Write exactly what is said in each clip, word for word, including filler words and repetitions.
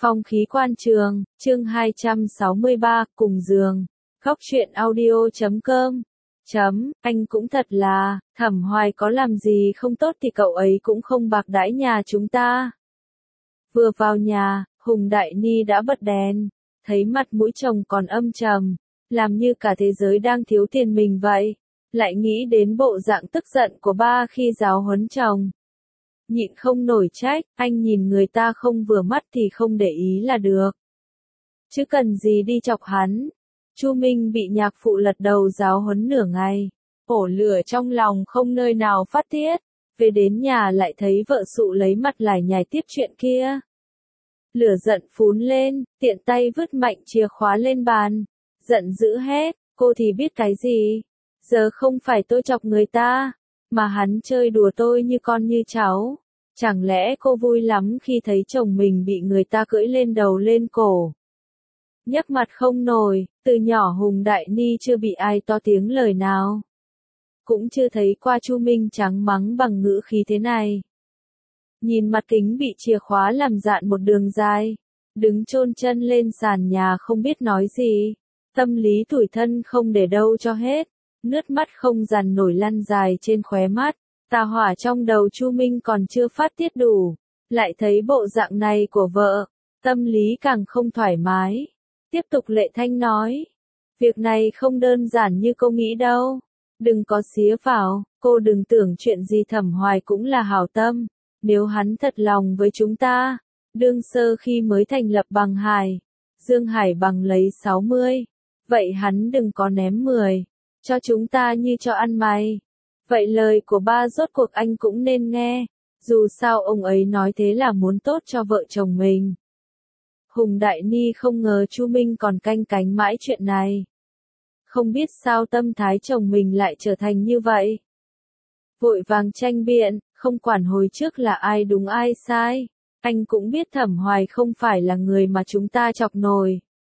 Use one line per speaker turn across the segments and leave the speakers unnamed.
Phong khí quan trường, chương hai trăm sáu mươi ba, cùng giường. Góc truyện audio chấm com. Chấm, anh cũng thật là, Thẩm Hoài có làm gì không tốt thì cậu ấy cũng không bạc đãi nhà chúng ta. Vừa vào nhà, Hùng Đại Ni đã bật đèn, thấy mặt mũi chồng còn âm trầm, làm như cả thế giới đang thiếu tiền mình vậy, lại nghĩ đến bộ dạng tức giận của ba khi giáo huấn chồng. Nhịn không nổi trách, anh nhìn người ta không vừa mắt thì không để ý là được. Chứ cần gì đi chọc hắn. Chu Minh bị nhạc phụ lật đầu giáo huấn nửa ngày, ổ lửa trong lòng không nơi nào phát tiết, về đến nhà lại thấy vợ sụ lấy mặt lải nhải tiếp chuyện kia. Lửa giận phún lên, tiện tay vứt mạnh chìa khóa lên bàn, giận dữ hét, cô thì biết cái gì, giờ không phải tôi chọc người ta, mà hắn chơi đùa tôi như con như cháu. Chẳng lẽ cô vui lắm khi thấy chồng mình bị người ta cưỡi lên đầu lên cổ? Nhấc mặt không nổi, từ nhỏ Hùng Đại Ni chưa bị ai to tiếng lời nào. Cũng chưa thấy qua Chu Minh trắng mắng bằng ngữ khí thế này. Nhìn mặt kính bị chìa khóa làm dạn một đường dài, đứng chôn chân lên sàn nhà không biết nói gì, tâm lý tủi thân không để đâu cho hết, nước mắt không dằn nổi lăn dài trên khóe mắt. Tà hỏa trong đầu Chu Minh còn chưa phát tiết đủ, lại thấy bộ dạng này của vợ, tâm lý càng không thoải mái. Tiếp tục Lệ Thanh nói, việc này không đơn giản như cô nghĩ đâu, đừng có xía vào, cô đừng tưởng chuyện gì Thẩm Hoài cũng là hảo tâm, nếu hắn thật lòng với chúng ta, đương sơ khi mới thành lập Bằng Hải, Dương Hải Bằng lấy sáu mươi, vậy hắn đừng có ném mười, cho chúng ta như cho ăn mày. Vậy lời của ba rốt cuộc anh cũng nên nghe, dù sao ông ấy nói thế là muốn tốt cho vợ chồng mình. Hùng Đại Ni không ngờ Chu Minh còn canh cánh mãi chuyện này. Không biết sao tâm thái chồng mình lại trở thành như vậy. Vội vàng tranh biện, không quản hồi trước là ai đúng ai sai. Anh cũng biết Thẩm Hoài không phải là người mà chúng ta chọc nổi.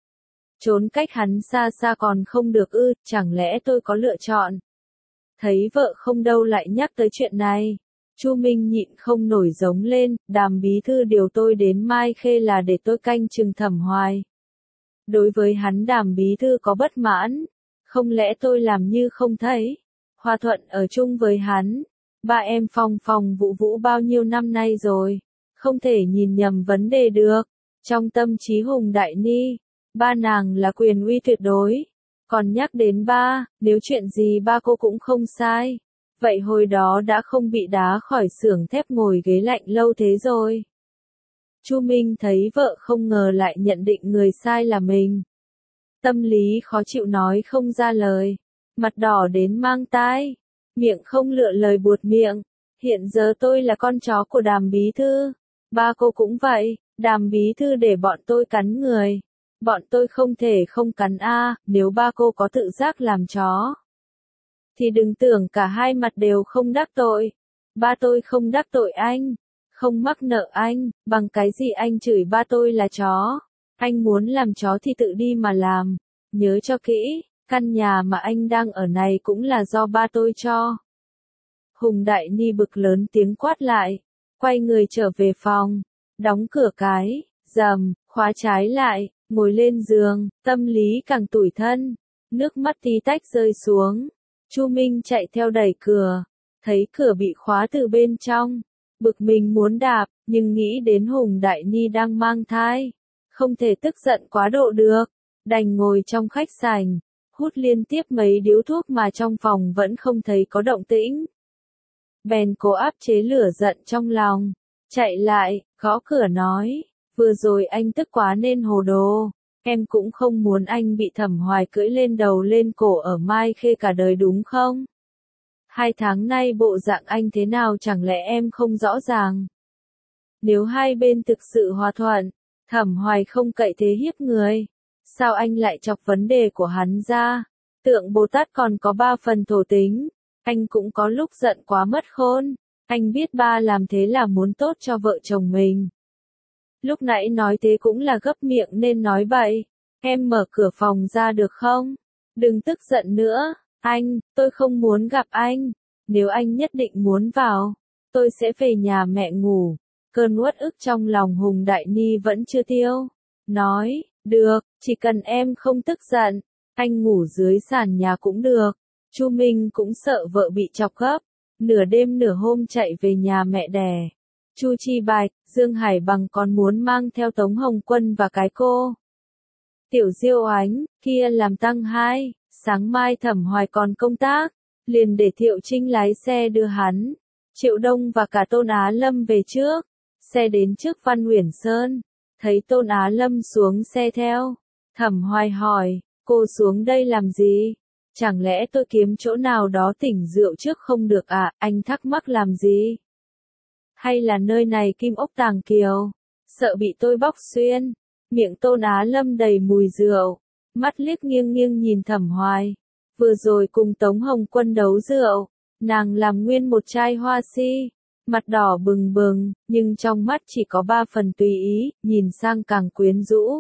Trốn cách hắn xa xa còn không được ư, chẳng lẽ tôi có lựa chọn. Thấy vợ không đâu lại nhắc tới chuyện này. Chu Minh nhịn không nổi giống lên, Đàm bí thư điều tôi đến Mai Khê là để tôi canh chừng Thẩm Hoài. Đối với hắn Đàm bí thư có bất mãn, không lẽ tôi làm như không thấy. Hòa thuận ở chung với hắn, ba em Phong Phong Vũ Vũ bao nhiêu năm nay rồi, không thể nhìn nhầm vấn đề được. Trong tâm trí Hùng Đại Ni, ba nàng là quyền uy tuyệt đối. Còn nhắc đến ba, nếu chuyện gì ba cô cũng không sai. Vậy hồi đó đã không bị đá khỏi xưởng thép ngồi ghế lạnh lâu thế rồi. Chu Minh thấy vợ không ngờ lại nhận định người sai là mình. Tâm lý khó chịu nói không ra lời. Mặt đỏ đến mang tai. Miệng không lựa lời buột miệng. Hiện giờ tôi là con chó của Đàm bí thư. Ba cô cũng vậy. Đàm bí thư để bọn tôi cắn người. Bọn tôi không thể không cắn a, nếu ba cô có tự giác làm chó. Thì đừng tưởng cả hai mặt đều không đắc tội. Ba tôi không đắc tội anh, không mắc nợ anh, bằng cái gì anh chửi ba tôi là chó. Anh muốn làm chó thì tự đi mà làm. Nhớ cho kỹ, căn nhà mà anh đang ở này cũng là do ba tôi cho. Hùng Đại Ni bực lớn tiếng quát lại, quay người trở về phòng, đóng cửa cái, rầm, khóa trái lại. Ngồi lên giường, tâm lý càng tủi thân, nước mắt tí tách rơi xuống. Chu Minh chạy theo đẩy cửa, thấy cửa bị khóa từ bên trong, bực mình muốn đạp, nhưng nghĩ đến Hùng Đại Ni đang mang thai, không thể tức giận quá độ được, đành ngồi trong khách sảnh, hút liên tiếp mấy điếu thuốc mà trong phòng vẫn không thấy có động tĩnh. Bèn cố áp chế lửa giận trong lòng, chạy lại, gõ cửa nói. Vừa rồi anh tức quá nên hồ đồ, em cũng không muốn anh bị Thẩm Hoài cưỡi lên đầu lên cổ ở Mai Khê cả đời đúng không? Hai tháng nay bộ dạng anh thế nào chẳng lẽ em không rõ ràng? Nếu hai bên thực sự hòa thuận, Thẩm Hoài không cậy thế hiếp người, sao anh lại chọc vấn đề của hắn ra? Tượng Bồ Tát còn có ba phần thổ tính, anh cũng có lúc giận quá mất khôn, anh biết ba làm thế là muốn tốt cho vợ chồng mình. Lúc nãy nói thế cũng là gấp miệng nên nói bậy. Em mở cửa phòng ra được không? Đừng tức giận nữa. Anh, tôi không muốn gặp anh. Nếu anh nhất định muốn vào, tôi sẽ về nhà mẹ ngủ. cơn uất ức trong lòng Hùng Đại Ni vẫn chưa tiêu. Nói, được, chỉ cần em không tức giận, anh ngủ dưới sàn nhà cũng được. Chu Minh cũng sợ vợ bị chọc gấp, nửa đêm nửa hôm chạy về nhà mẹ đẻ. Chu Chi Bạch, Dương Hải Bằng còn muốn mang theo Tống Hồng Quân và cái cô Tiểu Diêu Ánh kia làm tăng hai, sáng mai Thẩm Hoài còn công tác, liền để Thiệu Trinh lái xe đưa hắn, Triệu Đông và cả Tôn Á Lâm về trước. Xe đến trước Văn Uyển Sơn, thấy Tôn Á Lâm xuống xe theo, Thẩm Hoài hỏi, cô xuống đây làm gì? Chẳng lẽ tôi kiếm chỗ nào đó tỉnh rượu trước không được à? Anh thắc mắc làm gì? Hay là nơi này kim ốc tàng kiều? Sợ bị tôi bóc xuyên. Miệng Tôn Á Lâm đầy mùi rượu, mắt liếc nghiêng nghiêng nhìn Thẩm Hoài. Vừa rồi cùng Tống Hồng Quân đấu rượu, nàng làm nguyên một chai hoa si, mặt đỏ bừng bừng, nhưng trong mắt chỉ có ba phần tùy ý, nhìn sang càng quyến rũ.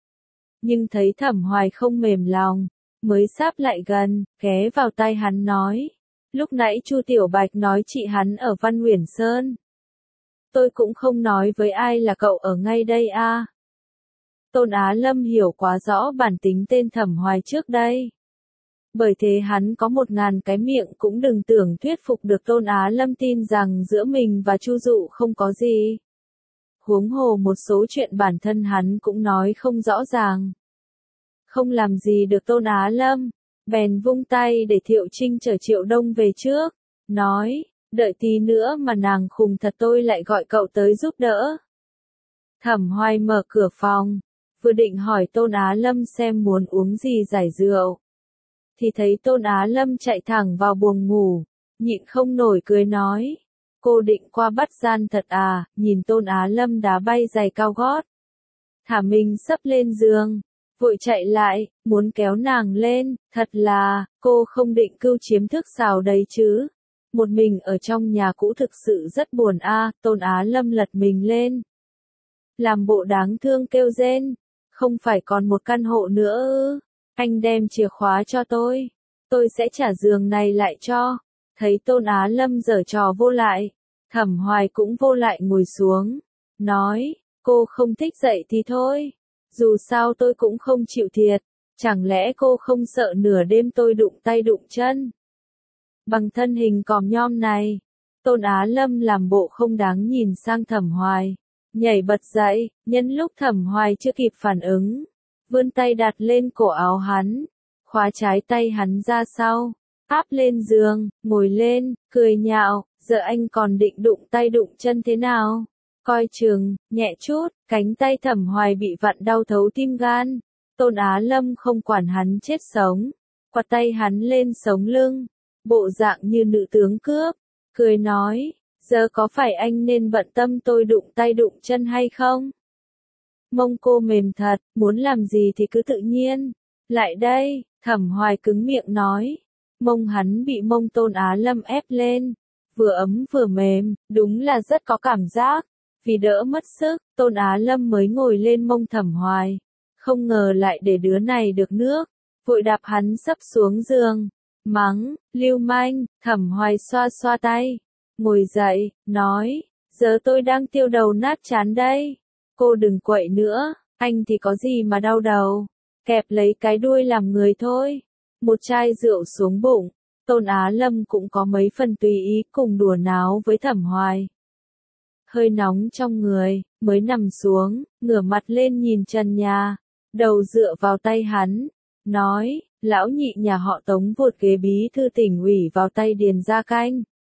Nhưng thấy Thẩm Hoài không mềm lòng, mới sáp lại gần, ghé vào tai hắn nói. Lúc nãy Chu Tiểu Bạch nói chị hắn ở Văn Uyển Sơn. Tôi cũng không nói với ai là cậu ở ngay đây a. Tôn Á Lâm hiểu quá rõ bản tính tên Thẩm Hoài trước đây. Bởi thế hắn có một ngàn cái miệng cũng đừng tưởng thuyết phục được Tôn Á Lâm tin rằng giữa mình và Chu Dụ không có gì. Huống hồ một số chuyện bản thân hắn cũng nói không rõ ràng. Không làm gì được Tôn Á Lâm, bèn vung tay để Thiệu Trinh chở Triệu Đông về trước, nói, đợi tí nữa mà nàng khùng thật tôi lại gọi cậu tới giúp đỡ. Thẩm Hoài mở cửa phòng, vừa định hỏi Tôn Á Lâm xem muốn uống gì giải rượu, thì thấy Tôn Á Lâm chạy thẳng vào buồng ngủ, nhịn không nổi cười nói, cô định qua bắt gian thật à? Nhìn Tôn Á Lâm đá bay giày cao gót, thả mình sấp lên giường, vội chạy lại, muốn kéo nàng lên, thật là, cô không định cưu chiếm thức xào đấy chứ. Một mình ở trong nhà cũ thực sự rất buồn a. À. Tôn Á Lâm lật mình lên, làm bộ đáng thương kêu rên, không phải còn một căn hộ nữa ư? Anh đem chìa khóa cho tôi, tôi sẽ trả giường này lại cho. Thấy Tôn Á Lâm giở trò vô lại, Thẩm Hoài cũng vô lại ngồi xuống, nói, cô không thích dậy thì thôi, dù sao tôi cũng không chịu thiệt, chẳng lẽ cô không sợ nửa đêm tôi đụng tay đụng chân? Bằng thân hình còm nhom này, Tôn Á Lâm làm bộ không đáng nhìn sang Thẩm Hoài, nhảy bật dậy, nhân lúc Thẩm Hoài chưa kịp phản ứng, vươn tay đặt lên cổ áo hắn, khóa trái tay hắn ra sau, áp lên giường, ngồi lên, cười nhạo, giờ anh còn định đụng tay đụng chân thế nào? Coi chừng, nhẹ chút, cánh tay Thẩm Hoài bị vặn đau thấu tim gan. Tôn Á Lâm không quản hắn chết sống, quạt tay hắn lên sống lưng, bộ dạng như nữ tướng cướp, cười nói, giờ có phải anh nên bận tâm tôi đụng tay đụng chân hay không? Mông cô mềm thật, muốn làm gì thì cứ tự nhiên. Lại đây, Thẩm Hoài cứng miệng nói. Mông hắn bị mông Tôn Á Lâm ép lên, vừa ấm vừa mềm, đúng là rất có cảm giác. Vì đỡ mất sức, Tôn Á Lâm mới ngồi lên mông Thẩm Hoài. Không ngờ lại để đứa này được nước, vội đạp hắn sấp xuống giường. Mắng, lưu manh. Thẩm Hoài xoa xoa tay, ngồi dậy, nói, giờ tôi đang tiêu đầu nát chán đây. Cô đừng quậy nữa, anh thì có gì mà đau đầu, kẹp lấy cái đuôi làm người thôi. Một chai rượu xuống bụng, Tôn Á Lâm cũng có mấy phần tùy ý cùng đùa náo với Thẩm Hoài. Hơi nóng trong người, mới nằm xuống, ngửa mặt lên nhìn trần nhà, đầu dựa vào tay hắn, nói, lão nhị nhà họ Tống vụt ghế bí thư tỉnh ủy vào tay Điền Gia Canh.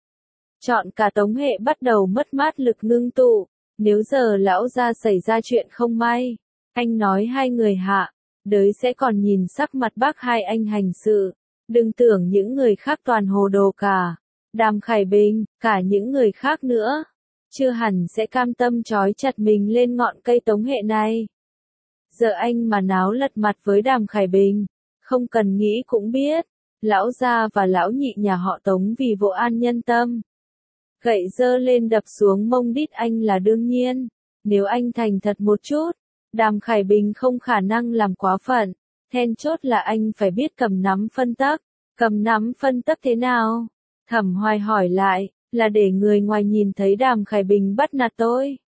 Chọn cả Tống hệ bắt đầu mất mát lực ngưng tụ, nếu giờ lão gia xảy ra chuyện không may, anh nói hai người hạ, đới sẽ còn nhìn sắc mặt bác hai anh hành sự, đừng tưởng những người khác toàn hồ đồ cả, Đàm Khải Bình, cả những người khác nữa, chưa hẳn sẽ cam tâm trói chặt mình lên ngọn cây Tống hệ này. Giờ anh mà náo lật mặt với Đàm Khải Bình, không cần nghĩ cũng biết, lão gia và lão nhị nhà họ Tống vì vô an nhân tâm. Gậy giơ lên đập xuống mông đít anh là đương nhiên, nếu anh thành thật một chút, Đàm Khải Bình không khả năng làm quá phận, then chốt là anh phải biết cầm nắm phân tắc, cầm nắm phân tắc thế nào? Thẩm Hoài hỏi lại, là để người ngoài nhìn thấy Đàm Khải Bình bắt nạt tôi.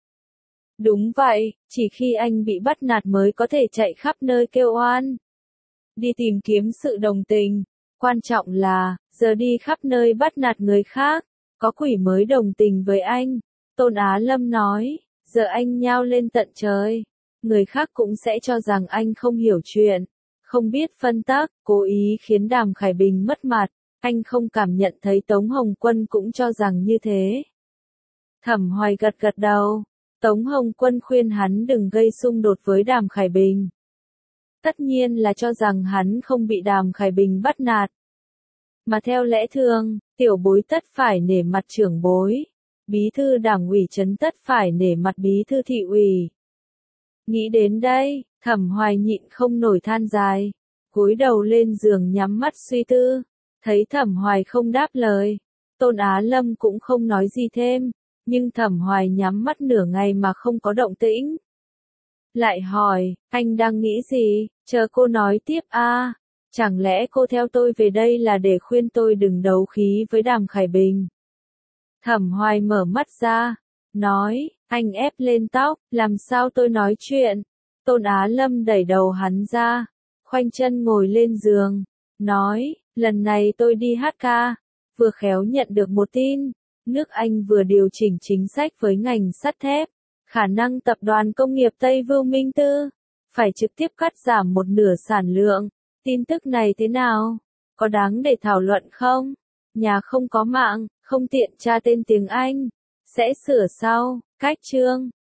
Đúng vậy, chỉ khi anh bị bắt nạt mới có thể chạy khắp nơi kêu oan. Đi tìm kiếm sự đồng tình. Quan trọng là, giờ đi khắp nơi bắt nạt người khác, có quỷ mới đồng tình với anh. Tôn Á Lâm nói, giờ anh nhao lên tận trời. Người khác cũng sẽ cho rằng anh không hiểu chuyện, không biết phân tắc, cố ý khiến Đàm Khải Bình mất mặt. Anh không cảm nhận thấy Tống Hồng Quân cũng cho rằng như thế. Thẩm Hoài gật gật đầu. Tống Hồng Quân khuyên hắn đừng gây xung đột với Đàm Khải Bình. Tất nhiên là cho rằng hắn không bị Đàm Khải Bình bắt nạt. Mà theo lẽ thường, tiểu bối tất phải nể mặt trưởng bối. Bí thư đảng ủy trấn tất phải nể mặt bí thư thị ủy. Nghĩ đến đây, Thẩm Hoài nhịn không nổi than dài. Cúi đầu lên giường nhắm mắt suy tư. Thấy Thẩm Hoài không đáp lời. Tôn Á Lâm cũng không nói gì thêm. Nhưng Thẩm Hoài nhắm mắt nửa ngày mà không có động tĩnh. Lại hỏi, anh đang nghĩ gì, chờ cô nói tiếp a. Chẳng lẽ cô theo tôi về đây là để khuyên tôi đừng đấu khí với Đàm Khải Bình? Thẩm Hoài mở mắt ra, nói, anh ép lên tóc, làm sao tôi nói chuyện? Tôn Á Lâm đẩy đầu hắn ra, khoanh chân ngồi lên giường, nói, lần này tôi đi hát ca, vừa khéo nhận được một tin, nước Anh vừa điều chỉnh chính sách với ngành sắt thép, khả năng tập đoàn công nghiệp Tây Vưu Minh Tư phải trực tiếp cắt giảm một nửa sản lượng. Tin tức này thế nào? Có đáng để thảo luận không? Nhà không có mạng, không tiện tra tên tiếng Anh, sẽ sửa sau. Cách chương